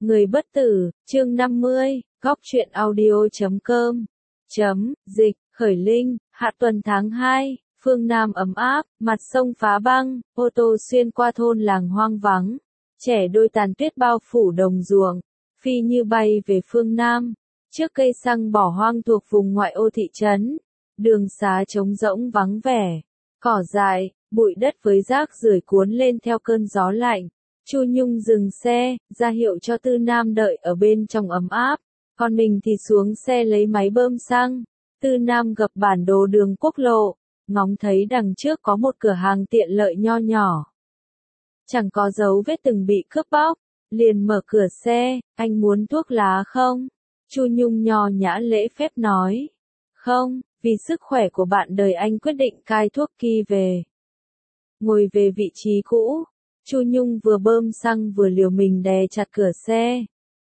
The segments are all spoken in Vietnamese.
Người bất tử, chương 50, góc truyện audio.com. Dịch, khởi linh, hạ tuần tháng 2, phương Nam ấm áp, mặt sông phá băng, ô tô xuyên qua thôn làng hoang vắng. Trẻ đôi tàn tuyết bao phủ đồng ruộng, phi như bay về phương Nam. Trước cây xăng bỏ hoang thuộc vùng ngoại ô thị trấn, đường xá trống rỗng vắng vẻ, cỏ dại, bụi đất với rác rưởi cuốn lên theo cơn gió lạnh. Chu Nhung dừng xe, ra hiệu cho Tư Nam đợi ở bên trong ấm áp, còn mình thì xuống xe lấy máy bơm xăng. Tư Nam gập bản đồ đường quốc lộ, ngóng thấy đằng trước có một cửa hàng tiện lợi nho nhỏ. Chẳng có dấu vết từng bị cướp bóc, liền mở cửa xe, anh muốn thuốc lá không? Chu Nhung nho nhã lễ phép nói. Không, vì sức khỏe của bạn đời anh quyết định cai thuốc kỳ về. Ngồi về vị trí cũ, Chu Nhung vừa bơm xăng vừa liều mình đè chặt cửa xe.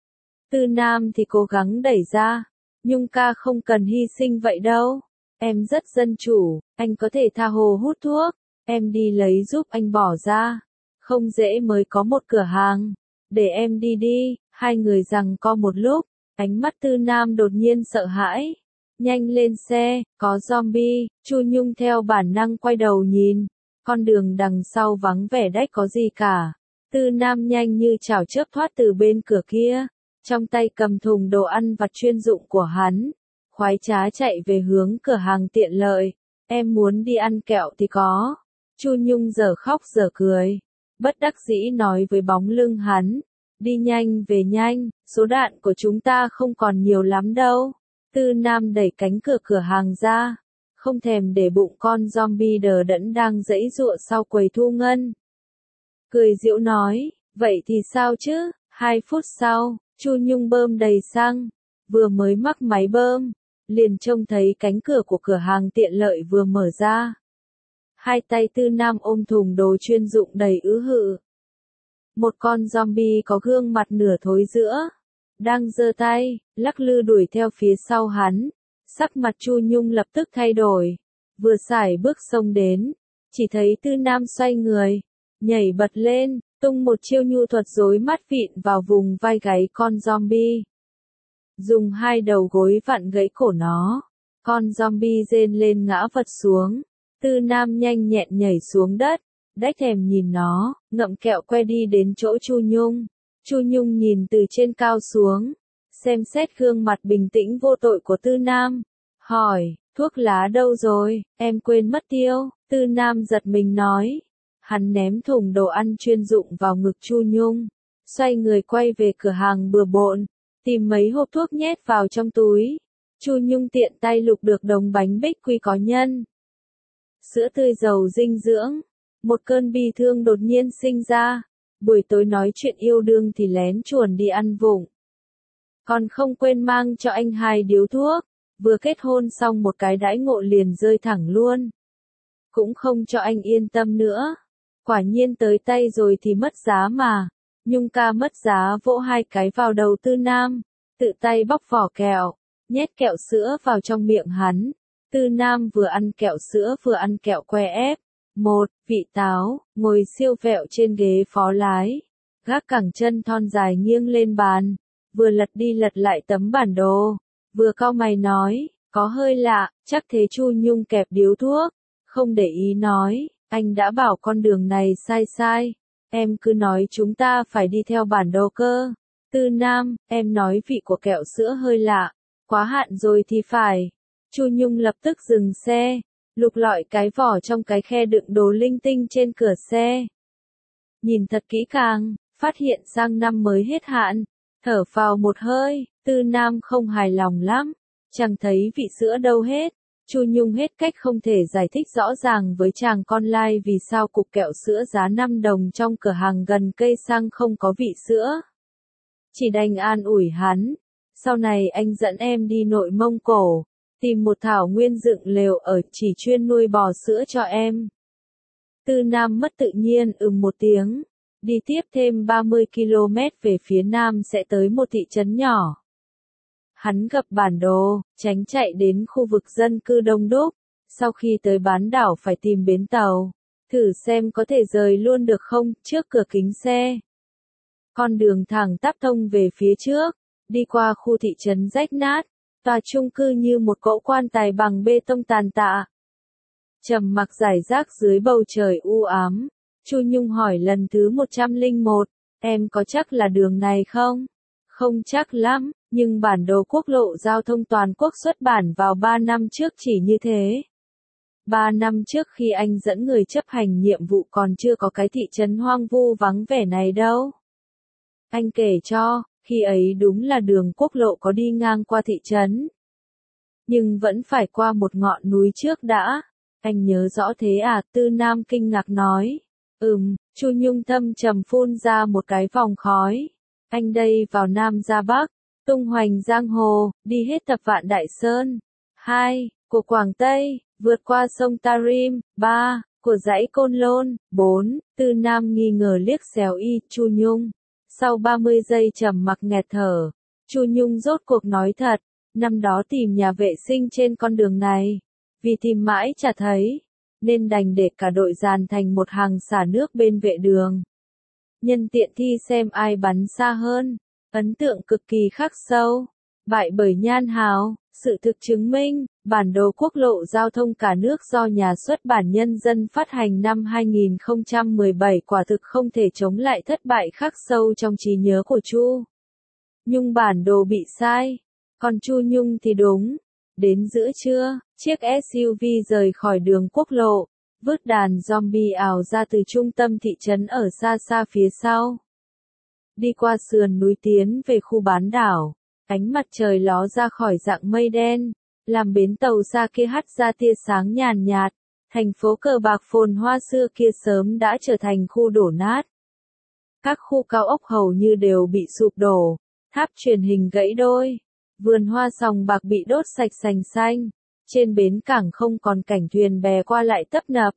Tư Nam thì cố gắng đẩy ra. Nhung ca không cần hy sinh vậy đâu. Em rất dân chủ, anh có thể tha hồ hút thuốc. Em đi lấy giúp anh bỏ ra. Không dễ mới có một cửa hàng. Để em đi đi, hai người giằng co một lúc. Ánh mắt Tư Nam đột nhiên sợ hãi. Nhanh lên xe, có zombie. Chu Nhung theo bản năng quay đầu nhìn. Con đường đằng sau vắng vẻ đách có gì cả. Tư Nam nhanh như chảo chớp thoát từ bên cửa kia. Trong tay cầm thùng đồ ăn vặt chuyên dụng của hắn. Khoái trá chạy về hướng cửa hàng tiện lợi. Em muốn đi ăn kẹo thì có. Chu Nhung giờ khóc giờ cười. Bất đắc dĩ nói với bóng lưng hắn. Đi nhanh về nhanh, số đạn của chúng ta không còn nhiều lắm đâu. Tư Nam đẩy cánh cửa cửa hàng ra. Không thèm để bụng con zombie đờ đẫn đang giãy giụa sau quầy thu ngân. Cười giễu nói, vậy thì sao chứ? 2 phút sau, Chu Nhung bơm đầy xăng, vừa mới mắc máy bơm, liền trông thấy cánh cửa của cửa hàng tiện lợi vừa mở ra. Hai tay Tư Nam ôm thùng đồ chuyên dụng đầy ứ hự. Một con zombie có gương mặt nửa thối giữa, đang giơ tay, lắc lư đuổi theo phía sau hắn. Sắc mặt Chu Nhung lập tức thay đổi, vừa sải bước xông đến, chỉ thấy Tư Nam xoay người, nhảy bật lên, tung một chiêu nhu thuật rối mắt vịn vào vùng vai gáy con zombie. Dùng 2 đầu gối vặn gãy cổ nó, con zombie rên lên ngã vật xuống. Tư Nam nhanh nhẹn nhảy xuống đất, đách thèm nhìn nó, ngậm kẹo que đi đến chỗ Chu Nhung. Chu Nhung nhìn từ trên cao xuống, xem xét gương mặt bình tĩnh vô tội của Tư Nam, hỏi, thuốc lá đâu rồi, em quên mất tiêu. Tư Nam giật mình nói. Hắn ném thùng đồ ăn chuyên dụng vào ngực Chu Nhung, xoay người quay về cửa hàng bừa bộn, tìm mấy hộp thuốc nhét vào trong túi. Chu Nhung tiện tay lục được đống bánh bích quy có nhân, sữa tươi giàu dinh dưỡng. Một cơn bi thương đột nhiên sinh ra. Buổi tối nói chuyện yêu đương thì lén chuồn đi ăn vụng. Còn không quên mang cho anh 2 điếu thuốc. Vừa kết hôn xong một cái đãi ngộ liền rơi thẳng luôn. Cũng không cho anh yên tâm nữa. Quả nhiên tới tay rồi thì mất giá mà. Nhung ca mất giá vỗ 2 cái vào đầu Tư Nam. Tự tay bóc vỏ kẹo, nhét kẹo sữa vào trong miệng hắn. Tư Nam vừa ăn kẹo sữa vừa ăn kẹo que ép. Một, vị táo, ngồi siêu vẹo trên ghế phó lái. Gác cẳng chân thon dài nghiêng lên bàn. Vừa lật đi lật lại tấm bản đồ. Vừa cau mày nói, có hơi lạ, chắc thế. Chu Nhung kẹp điếu thuốc. Không để ý nói, anh đã bảo con đường này sai. Em cứ nói chúng ta phải đi theo bản đồ cơ. Tư Nam, em nói vị của kẹo sữa hơi lạ. Quá hạn rồi thì phải. Chu Nhung lập tức dừng xe. Lục lọi cái vỏ trong cái khe đựng đồ linh tinh trên cửa xe. Nhìn thật kỹ càng, phát hiện sang năm mới hết hạn. Thở phào một hơi, Tư Nam không hài lòng lắm. Chẳng thấy vị sữa đâu hết. Chu Nhung hết cách không thể giải thích rõ ràng với chàng con lai vì sao cục kẹo sữa giá 5 đồng trong cửa hàng gần cây xăng không có vị sữa. Chỉ đành an ủi hắn. Sau này anh dẫn em đi Nội Mông Cổ. Tìm một thảo nguyên dựng lều ở chỉ chuyên nuôi bò sữa cho em. Tư Nam mất tự nhiên một tiếng. Đi tiếp thêm 30 km về phía nam sẽ tới một thị trấn nhỏ. Hắn gập bản đồ, tránh chạy đến khu vực dân cư đông đúc. Sau khi tới bán đảo phải tìm bến tàu. Thử xem có thể rời luôn được không, trước cửa kính xe. Con đường thẳng tắp thông về phía trước, đi qua khu thị trấn rách nát, tòa chung cư như một cỗ quan tài bằng bê tông tàn tạ. Trầm mặc rải rác dưới bầu trời u ám, Chu Nhung hỏi lần thứ 101, em có chắc là đường này không? Không chắc lắm, nhưng bản đồ quốc lộ giao thông toàn quốc xuất bản vào 3 năm trước chỉ như thế. 3 năm trước khi anh dẫn người chấp hành nhiệm vụ còn chưa có cái thị trấn hoang vu vắng vẻ này đâu. Anh kể cho, khi ấy đúng là đường quốc lộ có đi ngang qua thị trấn. Nhưng vẫn phải qua một ngọn núi trước đã. Anh nhớ rõ thế à? Tư Nam kinh ngạc nói. Chu Nhung thâm trầm phun ra một cái vòng khói. Anh đây vào Nam ra Bắc, tung hoành giang hồ, đi hết Thập Vạn Đại Sơn. 2. Của Quảng Tây, vượt qua sông Tarim. 3. Của dãy Côn Lôn. 4. Tư Nam nghi ngờ liếc xéo Chu Nhung. Sau 30 giây trầm mặc nghẹt thở, Chu Nhung rốt cuộc nói thật, năm đó tìm nhà vệ sinh trên con đường này, vì tìm mãi chả thấy, nên đành để cả đội dàn thành một hàng xả nước bên vệ đường. Nhân tiện thi xem ai bắn xa hơn, ấn tượng cực kỳ khắc sâu, bại bởi Nhan Hào. Sự thực chứng minh, bản đồ quốc lộ giao thông cả nước do Nhà xuất bản Nhân dân phát hành năm 2017 quả thực không thể chống lại thất bại khắc sâu trong trí nhớ của Chu Nhung. Bản đồ bị sai, còn Chu Nhung thì đúng. Đến giữa trưa, chiếc SUV rời khỏi đường quốc lộ, vứt đàn zombie ảo ra từ trung tâm thị trấn ở xa xa phía sau. Đi qua sườn núi tiến về khu bán đảo. Ánh mặt trời ló ra khỏi dạng mây đen, làm bến tàu xa kia hắt ra tia sáng nhàn nhạt. Thành phố cờ bạc phồn hoa xưa kia sớm đã trở thành khu đổ nát. Các khu cao ốc hầu như đều bị sụp đổ, tháp truyền hình gãy đôi, vườn hoa sòng bạc bị đốt sạch sành xanh, trên bến cảng không còn cảnh thuyền bè qua lại tấp nập.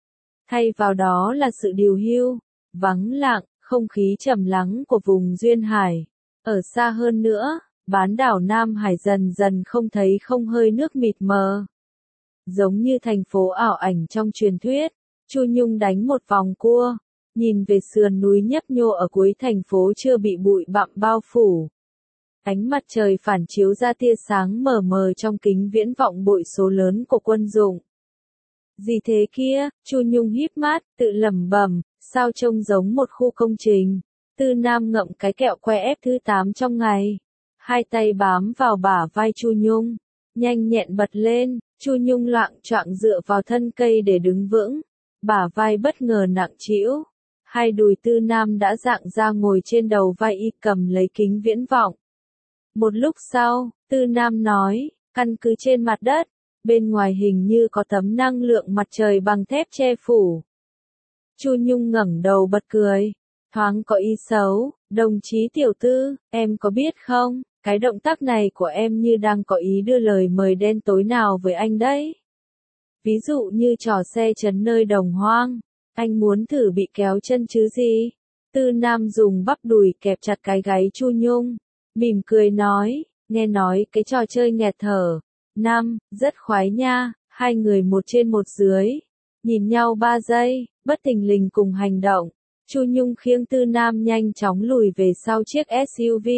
Thay vào đó là sự điều hưu, vắng lặng, không khí trầm lắng của vùng duyên hải. Ở xa hơn nữa, bán đảo Nam Hải dần dần không thấy không hơi nước mịt mờ. Giống như thành phố ảo ảnh trong truyền thuyết, Chu Nhung đánh một vòng cua, nhìn về sườn núi nhấp nhô ở cuối thành phố chưa bị bụi bặm bao phủ. Ánh mặt trời phản chiếu ra tia sáng mờ mờ trong kính viễn vọng bội số lớn của quân dụng. Gì thế kia? Chu Nhung híp mắt, tự lẩm bẩm, sao trông giống một khu công trình. Tư Nam ngậm cái kẹo que ép thứ 8 trong ngày. Hai tay bám vào bả vai Chu Nhung, nhanh nhẹn bật lên. Chu Nhung loạng choạng dựa vào thân cây để đứng vững. Bả vai bất ngờ nặng trĩu. Hai đùi Tư Nam đã dạng ra ngồi trên đầu vai y cầm lấy kính viễn vọng. Một lúc sau, Tư Nam nói, căn cứ trên mặt đất, bên ngoài hình như có tấm năng lượng mặt trời bằng thép che phủ. Chu Nhung ngẩng đầu bật cười, thoáng có ý xấu, đồng chí tiểu tư, em có biết không, cái động tác này của em như đang có ý đưa lời mời đen tối nào với anh đấy. Ví dụ như trò xe trấn nơi đồng hoang, anh muốn thử bị kéo chân chứ gì? Tư Nam dùng bắp đùi kẹp chặt cái gáy Chu Nhung, mỉm cười nói, nghe nói cái trò chơi nghẹt thở. Rất khoái nha, hai người một trên một dưới, nhìn nhau 3 giây, bất thình lình cùng hành động. Chu Nhung khiêng Tư Nam nhanh chóng lùi về sau chiếc SUV.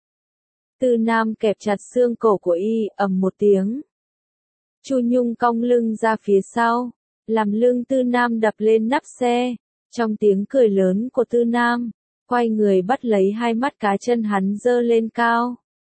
Tư Nam kẹp chặt xương cổ của y, ầm một tiếng. Chu Nhung cong lưng ra phía sau, làm lưng Tư Nam đập lên nắp xe. Trong tiếng cười lớn của Tư Nam, quay người bắt lấy hai mắt cá chân hắn giơ lên cao.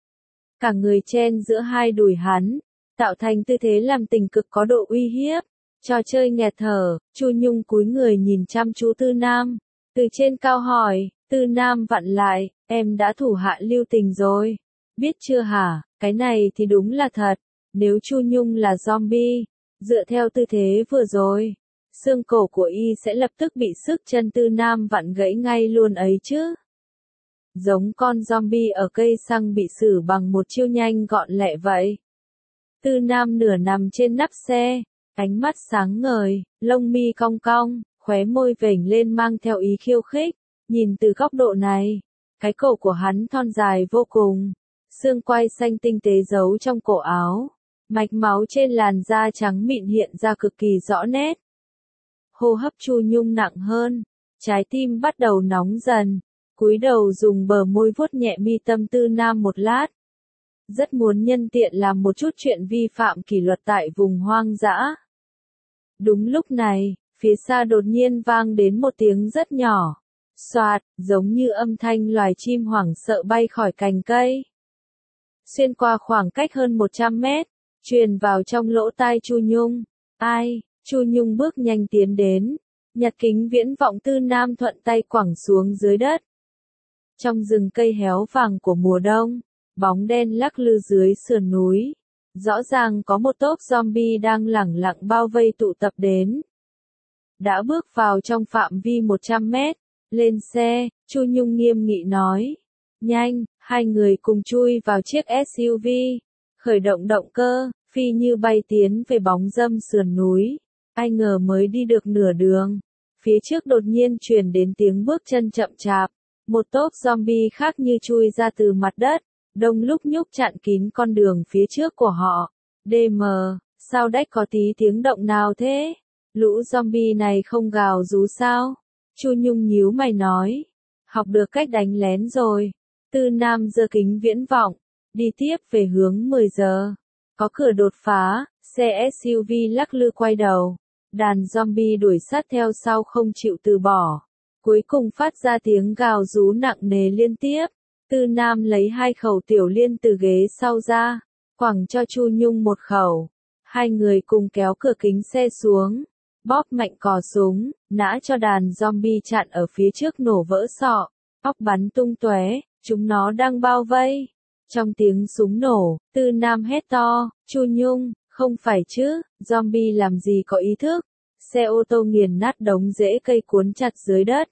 Cả người chen giữa hai đùi hắn, tạo thành tư thế làm tình cực có độ uy hiếp. Trò chơi nghẹt thở, Chu Nhung cúi người nhìn chăm chú Tư Nam, từ trên cao hỏi, Tư Nam vặn lại, em đã thủ hạ lưu tình rồi, biết chưa hả, cái này thì đúng là thật, nếu Chu Nhung là zombie, dựa theo tư thế vừa rồi, xương cổ của y sẽ lập tức bị sức chân Tư Nam vặn gãy ngay luôn ấy chứ. Giống con zombie ở cây xăng bị xử bằng một chiêu nhanh gọn lẹ vậy. Tư Nam nửa nằm trên nắp xe, ánh mắt sáng ngời, lông mi cong cong, khóe môi vểnh lên mang theo ý khiêu khích. Nhìn từ góc độ này, cái cổ của hắn thon dài vô cùng, xương quai xanh tinh tế giấu trong cổ áo, mạch máu trên làn da trắng mịn hiện ra cực kỳ rõ nét. Hô hấp Chu Nhung nặng hơn, trái tim bắt đầu nóng dần. cúi đầu dùng bờ môi vuốt nhẹ mi tâm Tư Nam một lát. Rất muốn nhân tiện làm một chút chuyện vi phạm kỷ luật tại vùng hoang dã. Đúng lúc này, phía xa đột nhiên vang đến một tiếng rất nhỏ. Xoạt, giống như âm thanh loài chim hoảng sợ bay khỏi cành cây. Xuyên qua khoảng cách hơn 100 mét, truyền vào trong lỗ tai Chu Nhung. Ai? Chu Nhung bước nhanh tiến đến, nhặt kính viễn vọng Tư Nam thuận tay quẳng xuống dưới đất. Trong rừng cây héo vàng của mùa đông, bóng đen lắc lư dưới sườn núi. Rõ ràng có một tốp zombie đang lẳng lặng bao vây tụ tập đến. Đã bước vào trong phạm vi 100 mét, lên xe, Chu Nhung nghiêm nghị nói. Nhanh, hai người cùng chui vào chiếc SUV, khởi động động cơ, phi như bay tiến về bóng râm sườn núi. Ai ngờ mới đi được nửa đường, phía trước đột nhiên truyền đến tiếng bước chân chậm chạp. Một tốp zombie khác như chui ra từ mặt đất, đông lúc nhúc chặn kín con đường phía trước của họ. DM, sao đách có tí tiếng động nào thế? Lũ zombie này không gào rú sao? Chu Nhung nhíu mày nói. Học được cách đánh lén rồi. Tư Nam giơ kính viễn vọng, đi tiếp về hướng 10 giờ. Có cửa đột phá, xe SUV lắc lư quay đầu. Đàn zombie đuổi sát theo sau không chịu từ bỏ. Cuối cùng phát ra tiếng gào rú nặng nề liên tiếp. Tư Nam lấy 2 khẩu tiểu liên từ ghế sau ra, quẳng cho Chu Nhung 1 khẩu. Hai người cùng kéo cửa kính xe xuống, bóp mạnh cò súng, nã cho đàn zombie chặn ở phía trước nổ vỡ sọ, óc bắn tung tóe, chúng nó đang bao vây. Trong tiếng súng nổ, Tư Nam hét to, Chu Nhung, không phải chứ, zombie làm gì có ý thức. Xe ô tô nghiền nát đống rễ cây cuốn chặt dưới đất.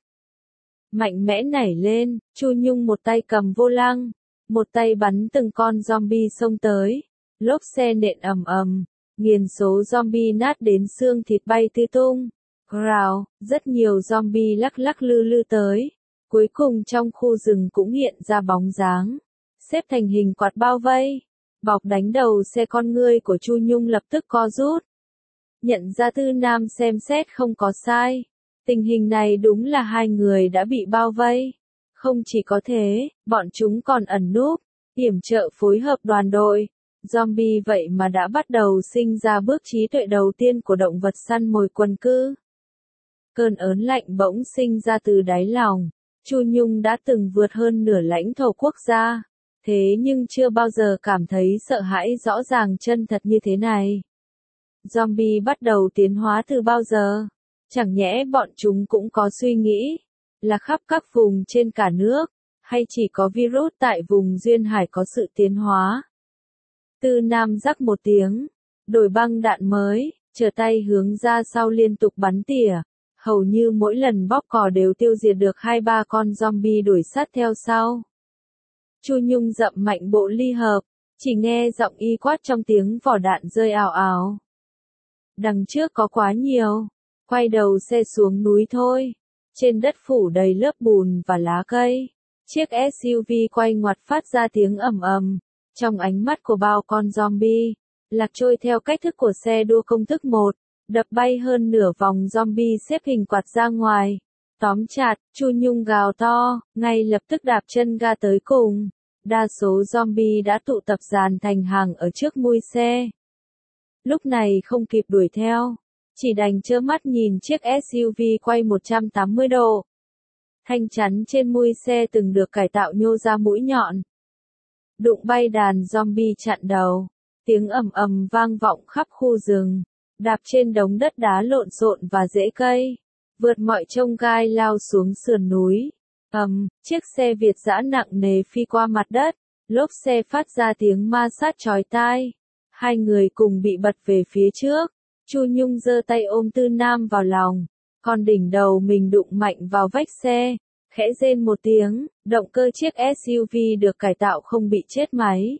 Mạnh mẽ nảy lên, Chu Nhung một tay cầm vô lăng, một tay bắn từng con zombie xông tới. Lốp xe nện ầm ầm, nghiền số zombie nát đến xương thịt bay tứ tung. Rào, rất nhiều zombie lắc lắc lư lư tới. Cuối cùng trong khu rừng cũng hiện ra bóng dáng, xếp thành hình quạt bao vây. Bọc đánh đầu xe con ngươi của Chu Nhung lập tức co rút. Nhận ra Tư Nam xem xét không có sai. Tình hình này đúng là hai người đã bị bao vây. Không chỉ có thế, bọn chúng còn ẩn núp, yểm trợ phối hợp đoàn đội. Zombie vậy mà đã bắt đầu sinh ra bước trí tuệ đầu tiên của động vật săn mồi quần cư. Cơn ớn lạnh bỗng sinh ra từ đáy lòng. Chu Nhung đã từng vượt hơn nửa lãnh thổ quốc gia, thế nhưng chưa bao giờ cảm thấy sợ hãi rõ ràng chân thật như thế này. Zombie bắt đầu tiến hóa từ bao giờ? Chẳng nhẽ bọn chúng cũng có suy nghĩ, là khắp các vùng trên cả nước, hay chỉ có virus tại vùng duyên hải có sự tiến hóa? Tư Nam rắc một tiếng, đổi băng đạn mới, trở tay hướng ra sau liên tục bắn tỉa. Hầu như mỗi lần bóp cò đều tiêu diệt được 2-3 con zombie đuổi sát theo sau. Chu Nhung dậm mạnh bộ ly hợp, chỉ nghe giọng y quát trong tiếng vỏ đạn rơi ào ào. Đằng trước có quá nhiều, quay đầu xe xuống núi thôi. Trên đất phủ đầy lớp bùn và lá cây, chiếc SUV quay ngoặt phát ra tiếng ầm ầm. Trong ánh mắt của bao con zombie, lạc trôi theo cách thức của xe đua công thức 1. Đập bay hơn nửa vòng zombie xếp hình quạt ra ngoài. Tóm chặt, Chu Nhung gào to, ngay lập tức đạp chân ga tới cùng. Đa số zombie đã tụ tập dàn thành hàng ở trước mui xe. Lúc này không kịp đuổi theo, chỉ đành trơ mắt nhìn chiếc SUV quay 180 độ. Thanh chắn trên mui xe từng được cải tạo nhô ra mũi nhọn. Đụng bay đàn zombie chặn đầu. Tiếng ầm ầm vang vọng khắp khu rừng. Đạp trên đống đất đá lộn xộn và rễ cây, vượt mọi chông gai lao xuống sườn núi. Chiếc xe Việt dã nặng nề phi qua mặt đất, lốp xe phát ra tiếng ma sát chói tai. Hai người cùng bị bật về phía trước. Chu Nhung giơ tay ôm Tư Nam vào lòng, còn đỉnh đầu mình đụng mạnh vào vách xe, khẽ rên một tiếng, động cơ chiếc SUV được cải tạo không bị chết máy.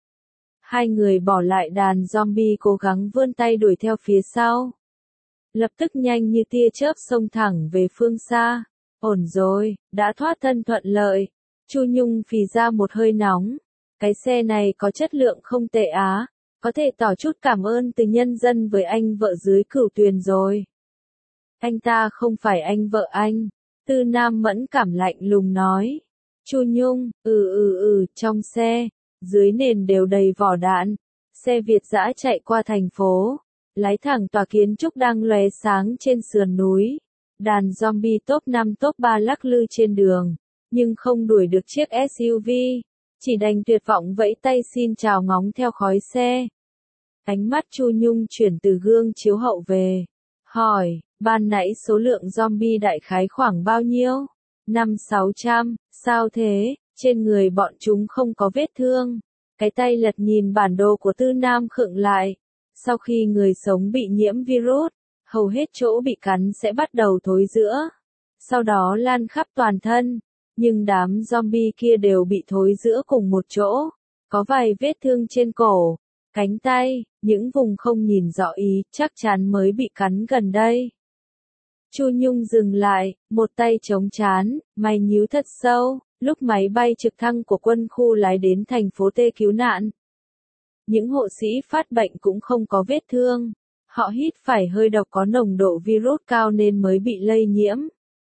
Hai người bỏ lại đàn zombie cố gắng vươn tay đuổi theo phía sau. Lập tức nhanh như tia chớp xông thẳng về phương xa. Ổn rồi, đã thoát thân thuận lợi. Chu Nhung phì ra một hơi nóng. Cái xe này có chất lượng không tệ á. Có thể tỏ chút cảm ơn từ nhân dân với anh vợ dưới Cửu Tuyền rồi. Anh ta không phải anh vợ anh. Tư Nam mẫn cảm lạnh lùng nói. Chu Nhung, trong xe, dưới nền đều đầy vỏ đạn. Xe Việt dã chạy qua thành phố, lái thẳng tòa kiến trúc đang lóe sáng trên sườn núi. Đàn zombie top 5 top 3 lắc lư trên đường, nhưng không đuổi được chiếc SUV, chỉ đành tuyệt vọng vẫy tay xin chào ngóng theo khói xe. Ánh mắt Chu Nhung chuyển từ gương chiếu hậu về, hỏi, ban nãy số lượng zombie đại khái khoảng bao nhiêu? 500-600, sao thế, trên người bọn chúng không có vết thương. Cái tay lật nhìn bản đồ của Tư Nam khựng lại. Sau khi người sống bị nhiễm virus, hầu hết chỗ bị cắn sẽ bắt đầu thối rữa, sau đó lan khắp toàn thân, nhưng đám zombie kia đều bị thối rữa cùng một chỗ, có vài vết thương trên cổ, cánh tay, những vùng không nhìn rõ ý, chắc chắn mới bị cắn gần đây. Chu Nhung dừng lại, một tay chống trán, mày nhíu thật sâu, lúc máy bay trực thăng của quân khu lái đến thành phố T cứu nạn. Những hộ sĩ phát bệnh cũng không có vết thương. Họ hít phải hơi độc có nồng độ virus cao nên mới bị lây nhiễm.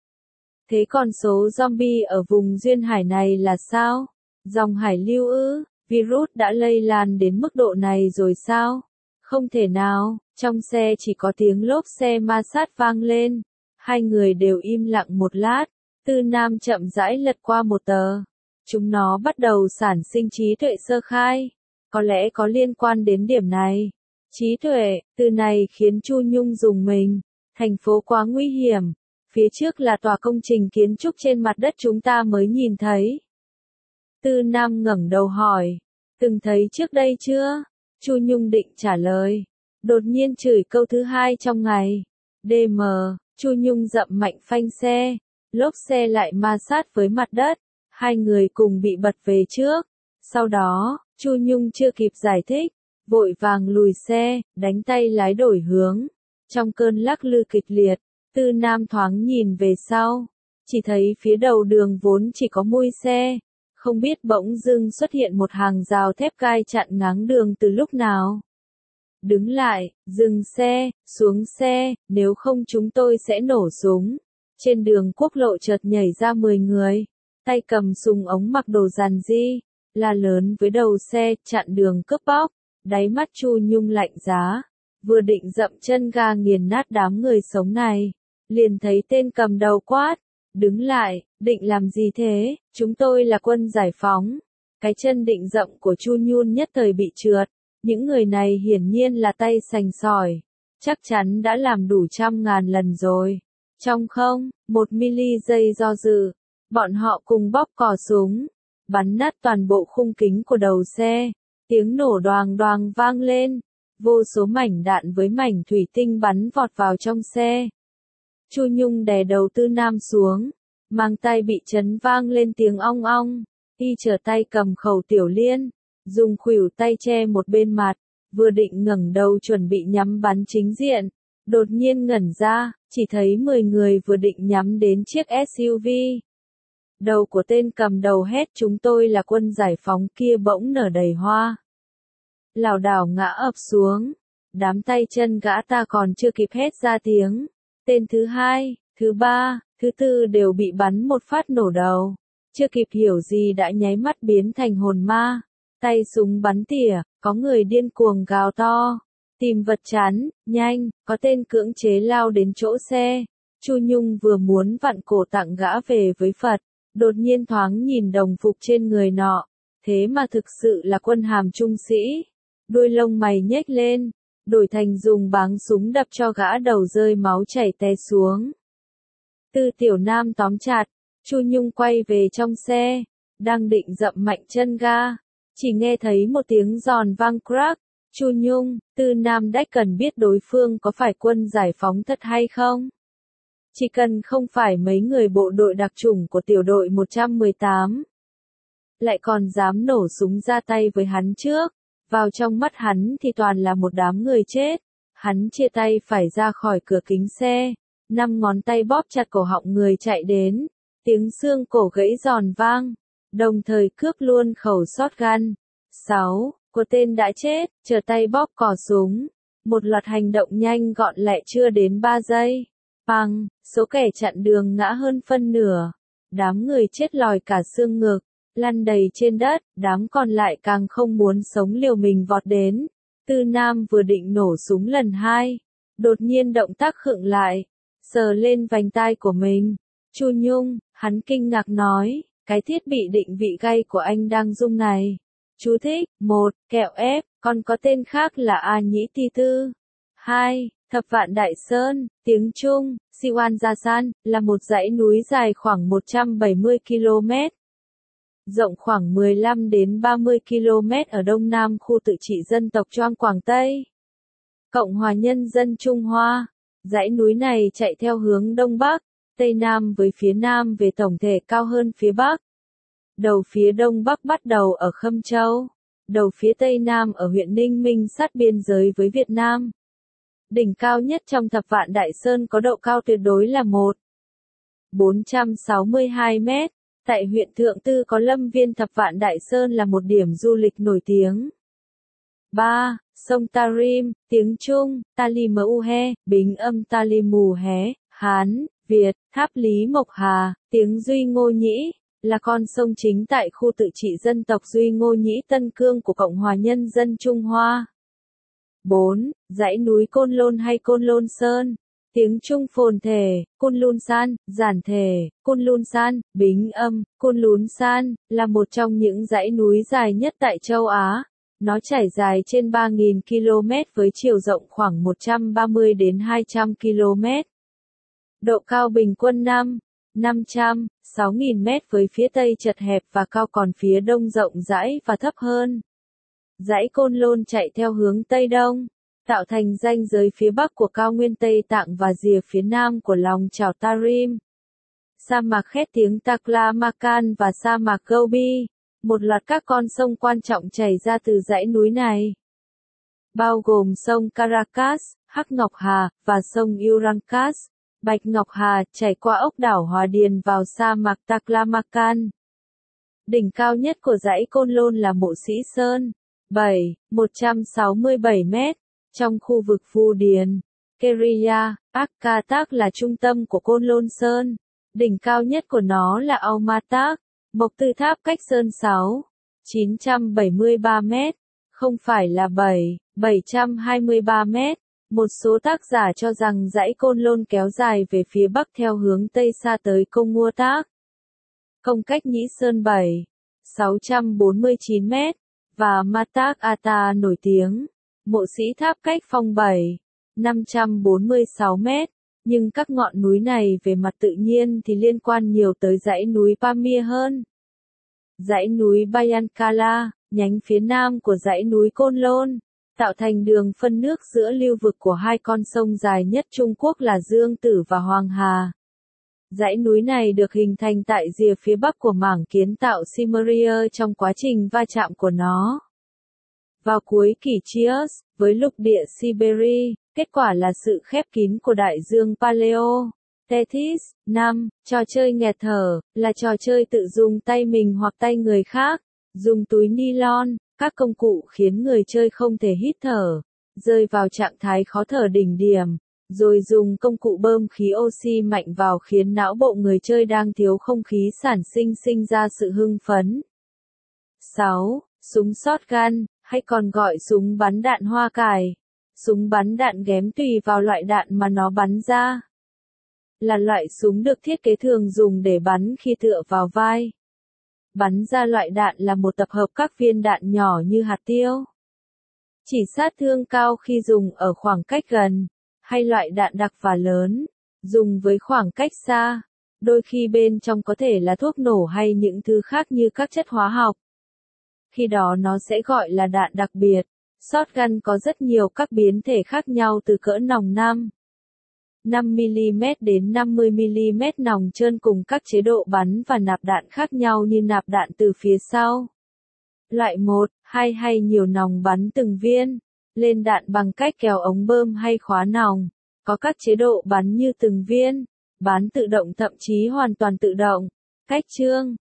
Thế còn số zombie ở vùng duyên hải này là sao? Dòng hải lưu ư? Virus đã lây lan đến mức độ này rồi sao? Không thể nào, trong xe chỉ có tiếng lốp xe ma sát vang lên. Hai người đều im lặng một lát. Tư Nam chậm rãi lật qua một tờ. Chúng nó bắt đầu sản sinh trí tuệ sơ khai. Có lẽ có liên quan đến điểm này. Trí tuệ, từ này khiến Chu Nhung rùng mình. Thành phố quá nguy hiểm. Phía trước là tòa công trình kiến trúc trên mặt đất chúng ta mới nhìn thấy. Tư Nam ngẩng đầu hỏi. Từng thấy trước đây chưa? Chu Nhung định trả lời. Đột nhiên chửi câu thứ hai trong ngày. DM, Chu Nhung dậm mạnh phanh xe. Lốp xe lại ma sát với mặt đất. Hai người cùng bị bật về trước. Sau đó, Chu Nhung chưa kịp giải thích. Vội vàng lùi xe, đánh tay lái đổi hướng. Trong cơn lắc lư kịch liệt, Tư Nam thoáng nhìn về sau. Chỉ thấy phía đầu đường vốn chỉ có mui xe. Không biết bỗng dưng xuất hiện một hàng rào thép gai chặn ngáng đường từ lúc nào. Đứng lại, dừng xe, xuống xe, nếu không chúng tôi sẽ nổ súng. Trên đường quốc lộ chợt nhảy ra 10 người. Tay cầm súng ống mặc đồ giản dị, la lớn với đầu xe, chặn đường cướp bóc. Đáy mắt Chu Nhung lạnh giá, vừa định dậm chân ga nghiền nát đám người sống này, liền thấy tên cầm đầu quát, đứng lại, định làm gì thế, chúng tôi là quân giải phóng. Cái chân định dậm của Chu Nhung nhất thời bị trượt, những người này hiển nhiên là tay sành sỏi, chắc chắn đã làm đủ 100.000 lần rồi. Trong không, 1 mili giây do dự, bọn họ cùng bóp cò súng, bắn nát toàn bộ khung kính của đầu xe. Tiếng nổ đoàng đoàng vang lên, vô số mảnh đạn với mảnh thủy tinh bắn vọt vào trong xe. Chu Nhung đè đầu Tư Nam xuống, mang tay bị chấn vang lên tiếng ong ong, y trở tay cầm khẩu tiểu liên, dùng khuỷu tay che một bên mặt, vừa định ngẩng đầu chuẩn bị nhắm bắn chính diện, đột nhiên ngẩn ra, chỉ thấy 10 người vừa định nhắm đến chiếc SUV. Đầu của tên cầm đầu hét chúng tôi là quân giải phóng kia bỗng nở đầy hoa. Lảo đảo ngã ập xuống. Đám tay chân gã ta còn chưa kịp hét ra tiếng. Tên thứ hai, thứ ba, thứ tư đều bị bắn một phát nổ đầu. Chưa kịp hiểu gì đã nháy mắt biến thành hồn ma. Tay súng bắn tỉa, có người điên cuồng gào to. Tìm vật chắn, nhanh, có tên cưỡng chế lao đến chỗ xe. Chu Nhung vừa muốn vặn cổ tặng gã về với Phật. Đột nhiên thoáng nhìn đồng phục trên người nọ, thế mà thực sự là quân hàm trung sĩ. Đuôi lông mày nhếch lên, đổi thành dùng báng súng đập cho gã đầu rơi máu chảy té xuống. Tư Tiểu Nam tóm chặt, Chu Nhung quay về trong xe, đang định dậm mạnh chân ga, chỉ nghe thấy một tiếng giòn vang crack. Chu Nhung, Tư Nam đách cần biết đối phương có phải quân giải phóng thật hay không. Chỉ cần không phải mấy người bộ đội đặc chủng của tiểu đội 118. Lại còn dám nổ súng ra tay với hắn trước. Vào trong mắt hắn thì toàn là một đám người chết. Hắn chia tay phải ra khỏi cửa kính xe. 5 ngón tay bóp chặt cổ họng người chạy đến. Tiếng xương cổ gãy giòn vang. Đồng thời cướp luôn khẩu shotgun. 6. Của tên đã chết, trở tay bóp cò súng. Một loạt hành động nhanh gọn lẹ chưa đến 3 giây. Phăng, số kẻ chặn đường ngã hơn phân nửa. Đám người chết lòi cả xương ngực, lăn đầy trên đất, đám còn lại càng không muốn sống liều mình vọt đến. Tư Nam vừa định nổ súng lần hai, đột nhiên động tác khựng lại, sờ lên vành tai của mình. Chu Nhung, hắn kinh ngạc nói, cái thiết bị định vị gay của anh đang rung này. Chú thích, 1. Kẹo ép, còn có tên khác là A Nhĩ Ti Tư. 2. Thập Vạn Đại Sơn, tiếng Trung, Siwan là một dãy núi dài khoảng 170 km. Rộng khoảng 15 đến 30 km ở đông nam khu tự trị dân tộc Choang Quảng Tây. Cộng hòa Nhân dân Trung Hoa. Dãy núi này chạy theo hướng đông bắc, tây nam với phía nam về tổng thể cao hơn phía bắc. Đầu phía đông bắc bắt đầu ở Khâm Châu, đầu phía tây nam ở huyện Ninh Minh sát biên giới với Việt Nam. Đỉnh cao nhất trong Thập Vạn Đại Sơn có độ cao tuyệt đối là 462 mét. Tại huyện Thượng Tư có lâm viên Thập Vạn Đại Sơn là một điểm du lịch nổi tiếng. 3. Sông Tarim, tiếng Trung, Talimuhe, Bính âm Talimuhe, Hán, Việt, Tháp Lý Mộc Hà, tiếng Duy Ngô Nhĩ, là con sông chính tại khu tự trị dân tộc Duy Ngô Nhĩ Tân Cương của Cộng hòa Nhân dân Trung Hoa. 4. Dãy núi Côn Lôn hay Côn Lôn Sơn, tiếng Trung phồn thể, Côn Lôn San, giản thể, Côn Lôn San, Bính âm, Côn Lún San, là một trong những dãy núi dài nhất tại châu Á. Nó trải dài trên 3.000 km với chiều rộng khoảng 130 đến 200 km. Độ cao bình quân 6.000 mét với phía tây chật hẹp và cao, còn phía đông rộng rãi và thấp hơn. Dãy Côn Lôn chạy theo hướng tây đông, tạo thành ranh giới phía bắc của cao nguyên Tây Tạng và rìa phía nam của lòng chảo Tarim. Sa mạc khét tiếng Taklamakan và sa mạc Gobi, một loạt các con sông quan trọng chảy ra từ dãy núi này, bao gồm sông Caracas, Hắc Ngọc Hà, và sông Urancas, Bạch Ngọc Hà, chảy qua ốc đảo Hòa Điền vào sa mạc Taklamakan. Đỉnh cao nhất của dãy Côn Lôn là Mộ Sĩ Sơn, 167 mét, trong khu vực Vu Điền, Keria, Akkatak là trung tâm của Côn Lôn Sơn. Đỉnh cao nhất của nó là Aumatak, Mộc Tư Tháp cách Sơn 973 mét, không phải là 723 mét. Một số tác giả cho rằng dãy Côn Lôn kéo dài về phía bắc theo hướng tây xa tới Công Ngua Tác. Công cách Nhĩ Sơn 649 mét, và Matak Ata nổi tiếng. Mộ Sĩ Tháp cách Phong 546 mét, nhưng các ngọn núi này về mặt tự nhiên thì liên quan nhiều tới dãy núi Pamir hơn. Dãy núi Bayankala, nhánh phía nam của dãy núi Côn Lôn, tạo thành đường phân nước giữa lưu vực của hai con sông dài nhất Trung Quốc là Dương Tử và Hoàng Hà. Dãy núi này được hình thành tại rìa phía bắc của mảng kiến tạo Siberia trong quá trình va chạm của nó. Vào cuối kỷ Trias, với lục địa Siberia, kết quả là sự khép kín của đại dương Paleo. Tethys. 5. Trò chơi nghẹt thở, là trò chơi tự dùng tay mình hoặc tay người khác, dùng túi nylon, các công cụ khiến người chơi không thể hít thở, rơi vào trạng thái khó thở đỉnh điểm, rồi dùng công cụ bơm khí oxy mạnh vào khiến não bộ người chơi đang thiếu không khí sinh ra sự hưng phấn. 6. Súng shotgun, hay còn gọi súng bắn đạn hoa cải. Súng bắn đạn ghém tùy vào loại đạn mà nó bắn ra. Là loại súng được thiết kế thường dùng để bắn khi tựa vào vai. Bắn ra loại đạn là một tập hợp các viên đạn nhỏ như hạt tiêu. Chỉ sát thương cao khi dùng ở khoảng cách gần, hay loại đạn đặc và lớn, dùng với khoảng cách xa. Đôi khi bên trong có thể là thuốc nổ hay những thứ khác như các chất hóa học. Khi đó nó sẽ gọi là đạn đặc biệt. Shotgun có rất nhiều các biến thể khác nhau từ cỡ nòng 5mm đến 50mm nòng trơn cùng các chế độ bắn và nạp đạn khác nhau như nạp đạn từ phía sau. Loại 1, 2 hay nhiều nòng bắn từng viên, lên đạn bằng cách kéo ống bơm hay khóa nòng. Có các chế độ bắn như từng viên, bán tự động thậm chí hoàn toàn tự động. Cách chương,